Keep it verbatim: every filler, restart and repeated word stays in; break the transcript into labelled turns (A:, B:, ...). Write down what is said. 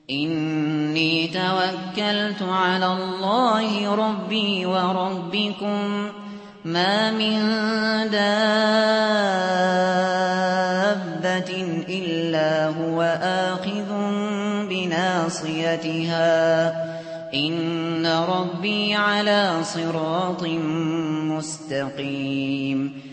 A: إني توكلت على الله ربي وربكم ما من دابة إلا هو آخذ بناصيتها إن ربي على صراط مستقيم